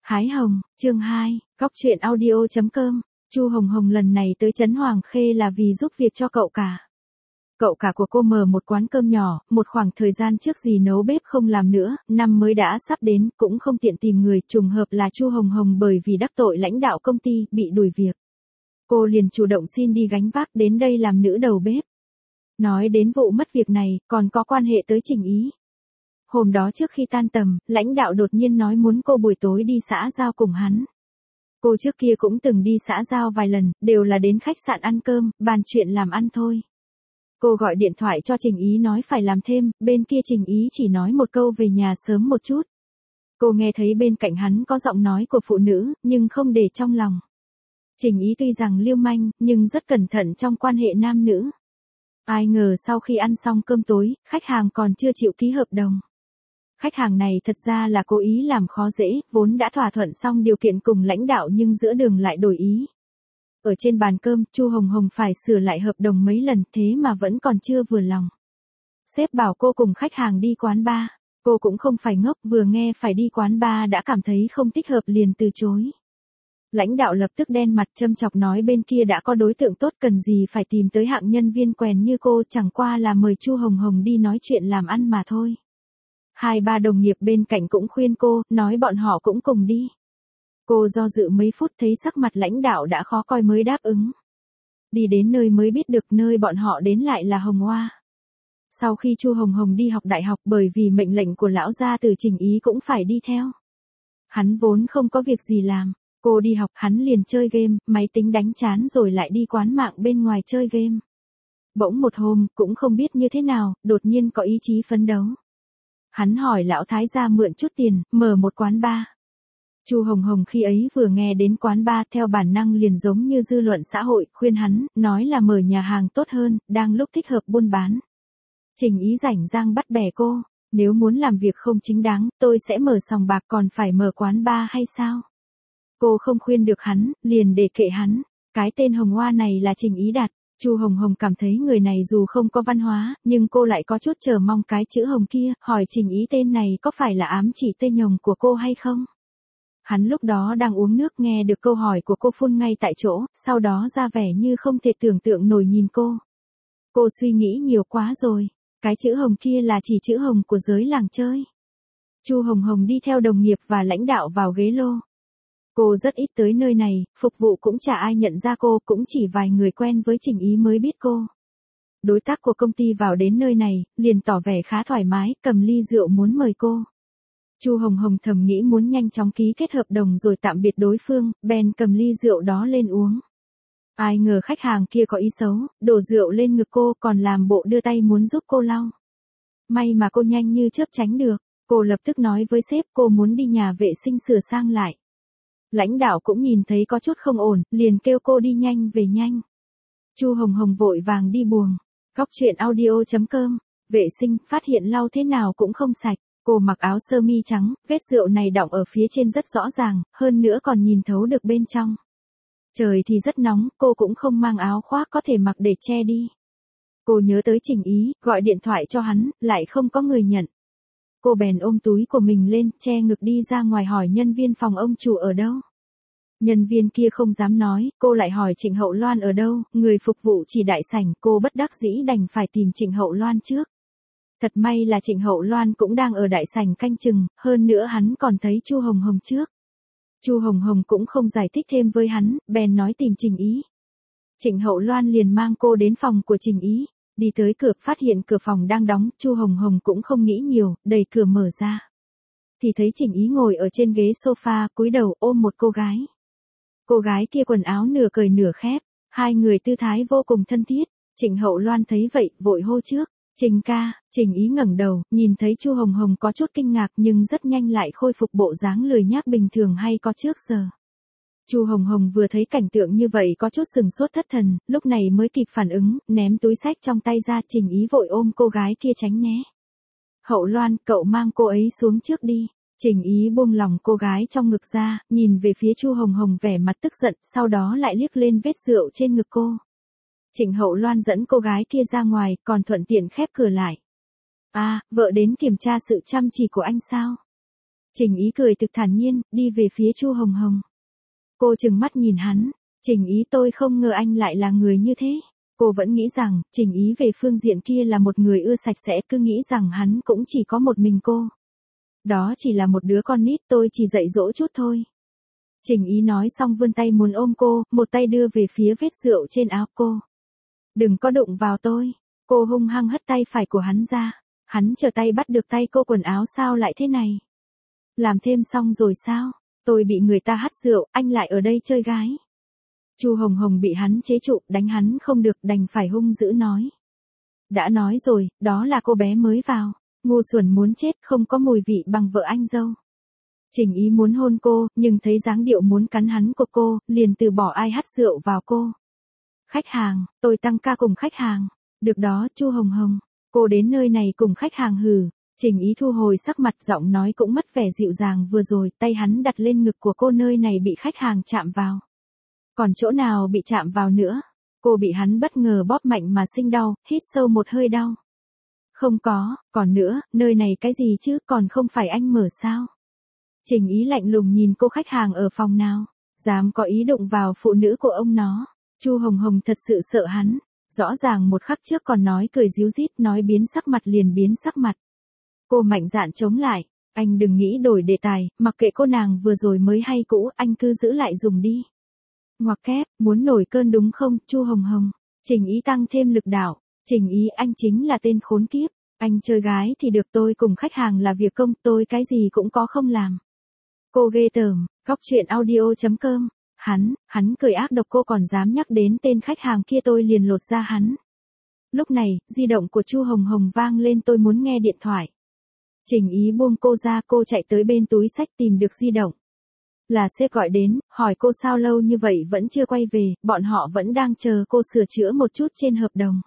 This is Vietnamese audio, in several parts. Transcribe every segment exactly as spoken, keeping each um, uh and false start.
Hái hồng, chương hai, góc truyện audio chấm com. Chu Hồng Hồng lần này tới Trấn Hoàng Khê là vì giúp việc cho cậu cả. Cậu cả của cô mở một quán cơm nhỏ, một khoảng thời gian trước gì nấu bếp không làm nữa, năm mới đã sắp đến, cũng không tiện tìm người, trùng hợp là Chu Hồng Hồng bởi vì đắc tội lãnh đạo công ty, bị đuổi việc. Cô liền chủ động xin đi gánh vác đến đây làm nữ đầu bếp. Nói đến vụ mất việc này, còn có quan hệ tới Trình Ý. Hôm đó trước khi tan tầm, lãnh đạo đột nhiên nói muốn cô buổi tối đi xã giao cùng hắn. Cô trước kia cũng từng đi xã giao vài lần, đều là đến khách sạn ăn cơm, bàn chuyện làm ăn thôi. Cô gọi điện thoại cho Trình Ý nói phải làm thêm, bên kia Trình Ý chỉ nói một câu về nhà sớm một chút. Cô nghe thấy bên cạnh hắn có giọng nói của phụ nữ, nhưng không để trong lòng. Trình Ý tuy rằng liêu manh, nhưng rất cẩn thận trong quan hệ nam nữ. Ai ngờ sau khi ăn xong cơm tối, khách hàng còn chưa chịu ký hợp đồng. Khách hàng này thật ra là cố ý làm khó dễ, vốn đã thỏa thuận xong điều kiện cùng lãnh đạo nhưng giữa đường lại đổi ý. Ở trên bàn cơm, Chu Hồng Hồng phải sửa lại hợp đồng mấy lần thế mà vẫn còn chưa vừa lòng. Sếp bảo cô cùng khách hàng đi quán bar. Cô cũng không phải ngốc, vừa nghe phải đi quán bar đã cảm thấy không thích hợp liền từ chối. Lãnh đạo lập tức đen mặt châm chọc nói bên kia đã có đối tượng tốt cần gì phải tìm tới hạng nhân viên quèn như cô, chẳng qua là mời Chu Hồng Hồng đi nói chuyện làm ăn mà thôi. Hai ba đồng nghiệp bên cạnh cũng khuyên cô, nói bọn họ cũng cùng đi. Cô do dự mấy phút thấy sắc mặt lãnh đạo đã khó coi mới đáp ứng. Đi đến nơi mới biết được nơi bọn họ đến lại là Hồng Hoa. Sau khi Chu Hồng Hồng đi học đại học bởi vì mệnh lệnh của lão gia từ Trình Ý cũng phải đi theo. Hắn vốn không có việc gì làm, cô đi học hắn liền chơi game, máy tính đánh chán rồi lại đi quán mạng bên ngoài chơi game. Bỗng một hôm, cũng không biết như thế nào, đột nhiên có ý chí phấn đấu. Hắn hỏi lão thái gia mượn chút tiền, mở một quán bar. Chu Hồng Hồng khi ấy vừa nghe đến quán bar theo bản năng liền giống như dư luận xã hội, khuyên hắn, nói là mở nhà hàng tốt hơn, đang lúc thích hợp buôn bán. Trình Ý rảnh rang bắt bẻ cô, nếu muốn làm việc không chính đáng, tôi sẽ mở sòng bạc còn phải mở quán bar hay sao? Cô không khuyên được hắn, liền để kệ hắn, cái tên Hồng Hoa này là Trình Ý đặt. Chu Hồng Hồng cảm thấy người này dù không có văn hóa, nhưng cô lại có chút chờ mong cái chữ Hồng kia, hỏi Trình Ý tên này có phải là ám chỉ tên nhồng của cô hay không? Hắn lúc đó đang uống nước nghe được câu hỏi của cô phun ngay tại chỗ, sau đó ra vẻ như không thể tưởng tượng nổi nhìn cô. Cô suy nghĩ nhiều quá rồi, cái chữ Hồng kia là chỉ chữ Hồng của giới làng chơi. Chu Hồng Hồng đi theo đồng nghiệp và lãnh đạo vào ghế lô. Cô rất ít tới nơi này, phục vụ cũng chả ai nhận ra cô, cũng chỉ vài người quen với Trình Ý mới biết cô. Đối tác của công ty vào đến nơi này, liền tỏ vẻ khá thoải mái, cầm ly rượu muốn mời cô. Chu Hồng Hồng thầm nghĩ muốn nhanh chóng ký kết hợp đồng rồi tạm biệt đối phương, bèn cầm ly rượu đó lên uống. Ai ngờ khách hàng kia có ý xấu, đổ rượu lên ngực cô còn làm bộ đưa tay muốn giúp cô lau. May mà cô nhanh như chớp tránh được, cô lập tức nói với sếp cô muốn đi nhà vệ sinh sửa sang lại. Lãnh đạo cũng nhìn thấy có chút không ổn, liền kêu cô đi nhanh về nhanh. Chu Hồng Hồng vội vàng đi buồng. Góc truyện audio chấm com. Vệ sinh, phát hiện lau thế nào cũng không sạch. Cô mặc áo sơ mi trắng, vết rượu này đọng ở phía trên rất rõ ràng, hơn nữa còn nhìn thấu được bên trong. Trời thì rất nóng, cô cũng không mang áo khoác có thể mặc để che đi. Cô nhớ tới Trình Ý, gọi điện thoại cho hắn, lại không có người nhận. Cô bèn ôm túi của mình lên, che ngực đi ra ngoài hỏi nhân viên phòng ông chủ ở đâu. Nhân viên kia không dám nói, cô lại hỏi Trịnh Hậu Loan ở đâu, người phục vụ chỉ đại sảnh, cô bất đắc dĩ đành phải tìm Trịnh Hậu Loan trước. Thật may là Trịnh Hậu Loan cũng đang ở đại sảnh canh chừng, hơn nữa hắn còn thấy Chu Hồng Hồng trước. Chu Hồng Hồng cũng không giải thích thêm với hắn, bèn nói tìm Trình Ý. Trịnh Hậu Loan liền mang cô đến phòng của Trình Ý. Đi tới cửa, phát hiện cửa phòng đang đóng, Chu Hồng Hồng cũng không nghĩ nhiều, đẩy cửa mở ra. Thì thấy Trình Ý ngồi ở trên ghế sofa, cúi đầu ôm một cô gái. Cô gái kia quần áo nửa cởi nửa khép, hai người tư thái vô cùng thân thiết. Trịnh Hậu Loan thấy vậy, vội hô trước, Trình ca. Trình Ý ngẩng đầu, nhìn thấy Chu Hồng Hồng có chút kinh ngạc nhưng rất nhanh lại khôi phục bộ dáng lười nhác bình thường hay có trước giờ. Chu Hồng Hồng vừa thấy cảnh tượng như vậy có chút sừng sốt thất thần, lúc này mới kịp phản ứng, ném túi xách trong tay ra. Trình Ý vội ôm cô gái kia tránh né. Hậu Loan, cậu mang cô ấy xuống trước đi. Trình Ý buông lỏng cô gái trong ngực ra, nhìn về phía Chu Hồng Hồng vẻ mặt tức giận, sau đó lại liếc lên vết rượu trên ngực cô. Trịnh Hậu Loan dẫn cô gái kia ra ngoài, còn thuận tiện khép cửa lại. À, vợ đến kiểm tra sự chăm chỉ của anh sao? Trình Ý cười thực thản nhiên, đi về phía Chu Hồng Hồng. Cô trừng mắt nhìn hắn, Trình Ý tôi không ngờ anh lại là người như thế. Cô vẫn nghĩ rằng, Trình Ý về phương diện kia là một người ưa sạch sẽ, cứ nghĩ rằng hắn cũng chỉ có một mình cô. Đó chỉ là một đứa con nít, tôi chỉ dạy dỗ chút thôi. Trình Ý nói xong vươn tay muốn ôm cô, một tay đưa về phía vết rượu trên áo cô. Đừng có đụng vào tôi. Cô hung hăng hất tay phải của hắn ra. Hắn trở tay bắt được tay cô, quần áo sao lại thế này? Làm thêm xong rồi sao? Tôi bị người ta hắt rượu, anh lại ở đây chơi gái. Chu Hồng Hồng bị hắn chế trụ, đánh hắn không được, đành phải hung dữ nói. Đã nói rồi, đó là cô bé mới vào. Ngu xuẩn muốn chết, không có mùi vị bằng vợ anh dâu. Trình Ý muốn hôn cô, nhưng thấy dáng điệu muốn cắn hắn của cô, liền từ bỏ ai hắt rượu vào cô. Khách hàng, tôi tăng ca cùng khách hàng. Được đó, Chu Hồng Hồng. Cô đến nơi này cùng khách hàng hử. Trình Ý thu hồi sắc mặt, giọng nói cũng mất vẻ dịu dàng vừa rồi, tay hắn đặt lên ngực của cô, nơi này bị khách hàng chạm vào. Còn chỗ nào bị chạm vào nữa? Cô bị hắn bất ngờ bóp mạnh mà sinh đau, hít sâu một hơi đau. Không có, còn nữa, nơi này cái gì chứ, còn không phải anh mở sao? Trình Ý lạnh lùng nhìn cô, khách hàng ở phòng nào, dám có ý đụng vào phụ nữ của ông nó. Chu Hồng Hồng thật sự sợ hắn, rõ ràng một khắc trước còn nói cười ríu rít, nói biến sắc mặt liền biến sắc mặt. Cô mạnh dạn chống lại, anh đừng nghĩ đổi đề tài, mặc kệ cô nàng vừa rồi mới hay cũ, anh cứ giữ lại dùng đi. Ngoặc kép, muốn nổi cơn đúng không, Chu Hồng Hồng? Trình Ý tăng thêm lực đạo, Trình Ý anh chính là tên khốn kiếp, anh chơi gái thì được, tôi cùng khách hàng là việc công, tôi cái gì cũng có không làm. Cô ghê tởm, góc truyện audio chấm com, hắn, hắn cười ác độc, cô còn dám nhắc đến tên khách hàng kia, tôi liền lột ra hắn. Lúc này, di động của Chu Hồng Hồng vang lên, tôi muốn nghe điện thoại. Trình Ý buông cô ra, cô chạy tới bên túi xách tìm được di động. Là sếp gọi đến, hỏi cô sao lâu như vậy vẫn chưa quay về, bọn họ vẫn đang chờ cô sửa chữa một chút trên hợp đồng.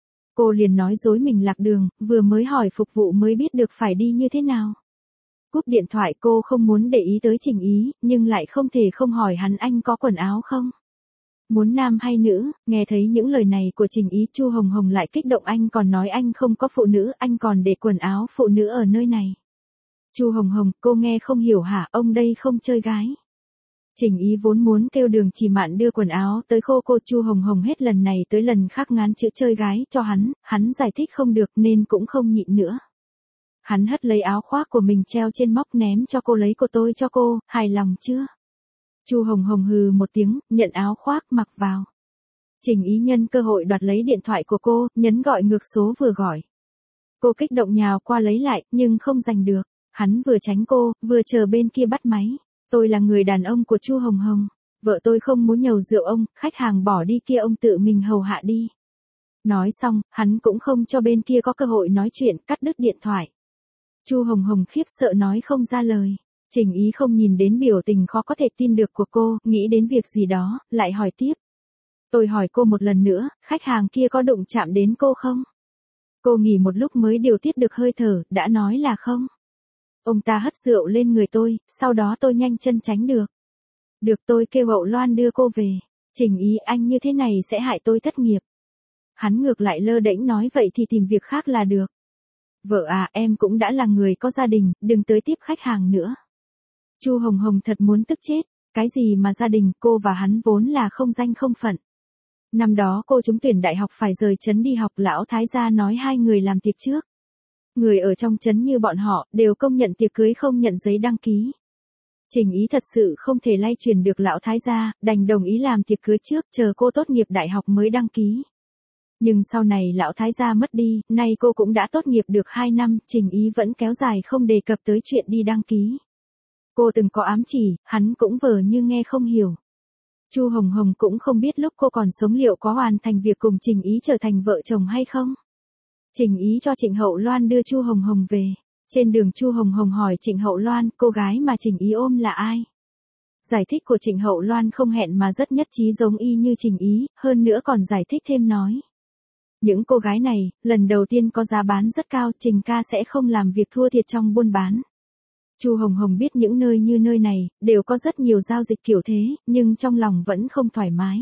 Cô liền nói dối mình lạc đường, vừa mới hỏi phục vụ mới biết được phải đi như thế nào. Cúp điện thoại, cô không muốn để ý tới Trình Ý, nhưng lại không thể không hỏi hắn anh có quần áo không? Muốn nam hay nữ? Nghe thấy những lời này của Trình Ý, Chu Hồng Hồng lại kích động, anh còn nói anh không có phụ nữ, anh còn để quần áo phụ nữ ở nơi này. Chu Hồng Hồng, cô nghe không hiểu hả, ông đây không chơi gái. Trình Ý vốn muốn kêu Đường Chỉ Mạn đưa quần áo tới khô cô, Chu Hồng Hồng hết lần này tới lần khác ngán chữ chơi gái cho hắn, hắn giải thích không được nên cũng không nhịn nữa. Hắn hất lấy áo khoác của mình treo trên móc ném cho cô, lấy của tôi cho cô, hài lòng chưa? Chu Hồng Hồng hừ một tiếng, nhận áo khoác mặc vào. Trình Ý nhân cơ hội đoạt lấy điện thoại của cô, nhấn gọi ngược số vừa gọi. Cô kích động nhào qua lấy lại, nhưng không giành được. Hắn vừa tránh cô, vừa chờ bên kia bắt máy. Tôi là người đàn ông của Chu Hồng Hồng. Vợ tôi không muốn nhầu rượu ông, khách hàng bỏ đi kia ông tự mình hầu hạ đi. Nói xong, hắn cũng không cho bên kia có cơ hội nói chuyện, cắt đứt điện thoại. Chu Hồng Hồng khiếp sợ nói không ra lời. Trình Ý không nhìn đến biểu tình khó có thể tin được của cô, nghĩ đến việc gì đó, lại hỏi tiếp. Tôi hỏi cô một lần nữa, khách hàng kia có đụng chạm đến cô không? Cô nghỉ một lúc mới điều tiết được hơi thở, đã nói là không. Ông ta hất rượu lên người tôi, sau đó tôi nhanh chân tránh được. Được, tôi kêu Hậu Loan đưa cô về. Trình Ý, anh như thế này sẽ hại tôi thất nghiệp. Hắn ngược lại lơ đễnh nói, vậy thì tìm việc khác là được. Vợ à, em cũng đã là người có gia đình, đừng tới tiếp khách hàng nữa. Chu Hồng Hồng thật muốn tức chết, cái gì mà gia đình, cô và hắn vốn là không danh không phận. Năm đó cô trúng tuyển đại học phải rời trấn đi học, lão thái gia nói hai người làm tiệc trước. Người ở trong trấn như bọn họ, đều công nhận tiệc cưới không nhận giấy đăng ký. Trình Ý thật sự không thể lay truyền được lão thái gia, đành đồng ý làm tiệc cưới trước, chờ cô tốt nghiệp đại học mới đăng ký. Nhưng sau này lão thái gia mất đi, nay cô cũng đã tốt nghiệp được hai năm, Trình Ý vẫn kéo dài không đề cập tới chuyện đi đăng ký. Cô từng có ám chỉ, hắn cũng vờ như nghe không hiểu. Chu Hồng Hồng cũng không biết lúc cô còn sống liệu có hoàn thành việc cùng Trình Ý trở thành vợ chồng hay không. Trình Ý cho Trịnh Hậu Loan đưa Chu Hồng Hồng về. Trên đường Chu Hồng Hồng hỏi Trịnh Hậu Loan, cô gái mà Trình Ý ôm là ai? Giải thích của Trịnh Hậu Loan không hẹn mà rất nhất trí, giống y như Trình Ý, hơn nữa còn giải thích thêm nói. Những cô gái này, lần đầu tiên có giá bán rất cao, Trình ca sẽ không làm việc thua thiệt trong buôn bán. Chu Hồng Hồng biết những nơi như nơi này, đều có rất nhiều giao dịch kiểu thế, nhưng trong lòng vẫn không thoải mái.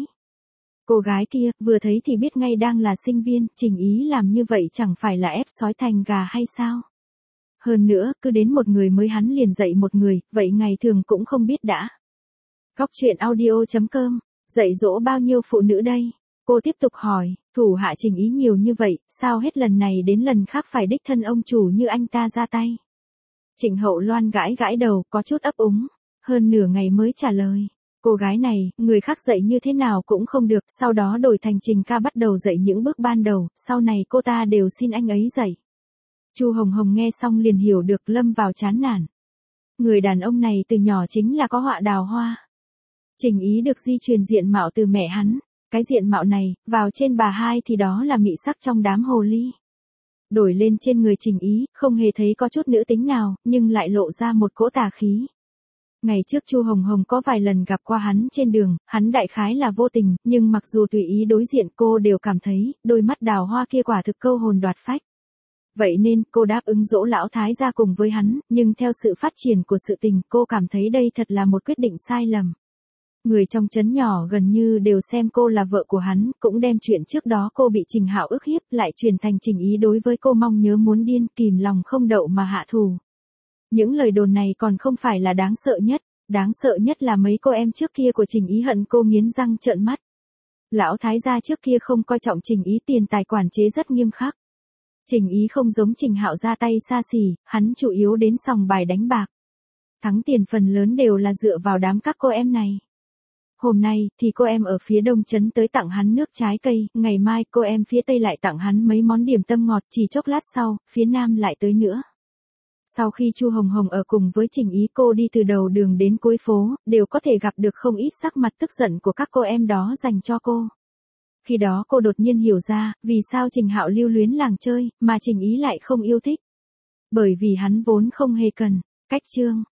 Cô gái kia, vừa thấy thì biết ngay đang là sinh viên, Trình Ý làm như vậy chẳng phải là ép sói thành gà hay sao? Hơn nữa, cứ đến một người mới hắn liền dạy một người, vậy ngày thường cũng không biết đã. Góc truyện audio chấm com, dạy dỗ bao nhiêu phụ nữ đây? Cô tiếp tục hỏi, thủ hạ Trình Ý nhiều như vậy, sao hết lần này đến lần khác phải đích thân ông chủ như anh ta ra tay? Trịnh Hậu Loan gãi gãi đầu, có chút ấp úng, hơn nửa ngày mới trả lời. Cô gái này, người khác dạy như thế nào cũng không được, sau đó đổi thành Trình ca bắt đầu dạy những bước ban đầu, sau này cô ta đều xin anh ấy dạy. Chu Hồng Hồng nghe xong liền hiểu được, lâm vào chán nản. Người đàn ông này từ nhỏ chính là có họa đào hoa. Trình Ý được di truyền diện mạo từ mẹ hắn, cái diện mạo này, vào trên bà hai thì đó là mị sắc trong đám hồ ly. Đổi lên trên người Trình Ý, không hề thấy có chút nữ tính nào, nhưng lại lộ ra một cỗ tà khí. Ngày trước Chu Hồng Hồng có vài lần gặp qua hắn trên đường, hắn đại khái là vô tình, nhưng mặc dù tùy ý đối diện cô đều cảm thấy, đôi mắt đào hoa kia quả thực câu hồn đoạt phách. Vậy nên, cô đáp ứng dỗ lão thái gia cùng với hắn, nhưng theo sự phát triển của sự tình, cô cảm thấy đây thật là một quyết định sai lầm. Người trong trấn nhỏ gần như đều xem cô là vợ của hắn, cũng đem chuyện trước đó cô bị Trình Hạo ức hiếp lại truyền thành Trình Ý đối với cô mong nhớ muốn điên, kìm lòng không đậu mà hạ thù. Những lời đồn này còn không phải là đáng sợ nhất, đáng sợ nhất là mấy cô em trước kia của Trình Ý hận cô nghiến răng trợn mắt. Lão thái gia trước kia không coi trọng Trình Ý, tiền tài quản chế rất nghiêm khắc. Trình Ý không giống Trình Hạo ra tay xa xỉ, hắn chủ yếu đến sòng bài đánh bạc. Thắng tiền phần lớn đều là dựa vào đám các cô em này. Hôm nay, thì cô em ở phía đông trấn tới tặng hắn nước trái cây, ngày mai cô em phía tây lại tặng hắn mấy món điểm tâm ngọt, chỉ chốc lát sau, phía nam lại tới nữa. Sau khi Chu Hồng Hồng ở cùng với Trình Ý, cô đi từ đầu đường đến cuối phố, đều có thể gặp được không ít sắc mặt tức giận của các cô em đó dành cho cô. Khi đó cô đột nhiên hiểu ra, vì sao Trình Hạo lưu luyến làng chơi, mà Trình Ý lại không yêu thích. Bởi vì hắn vốn không hề cần. Cách chương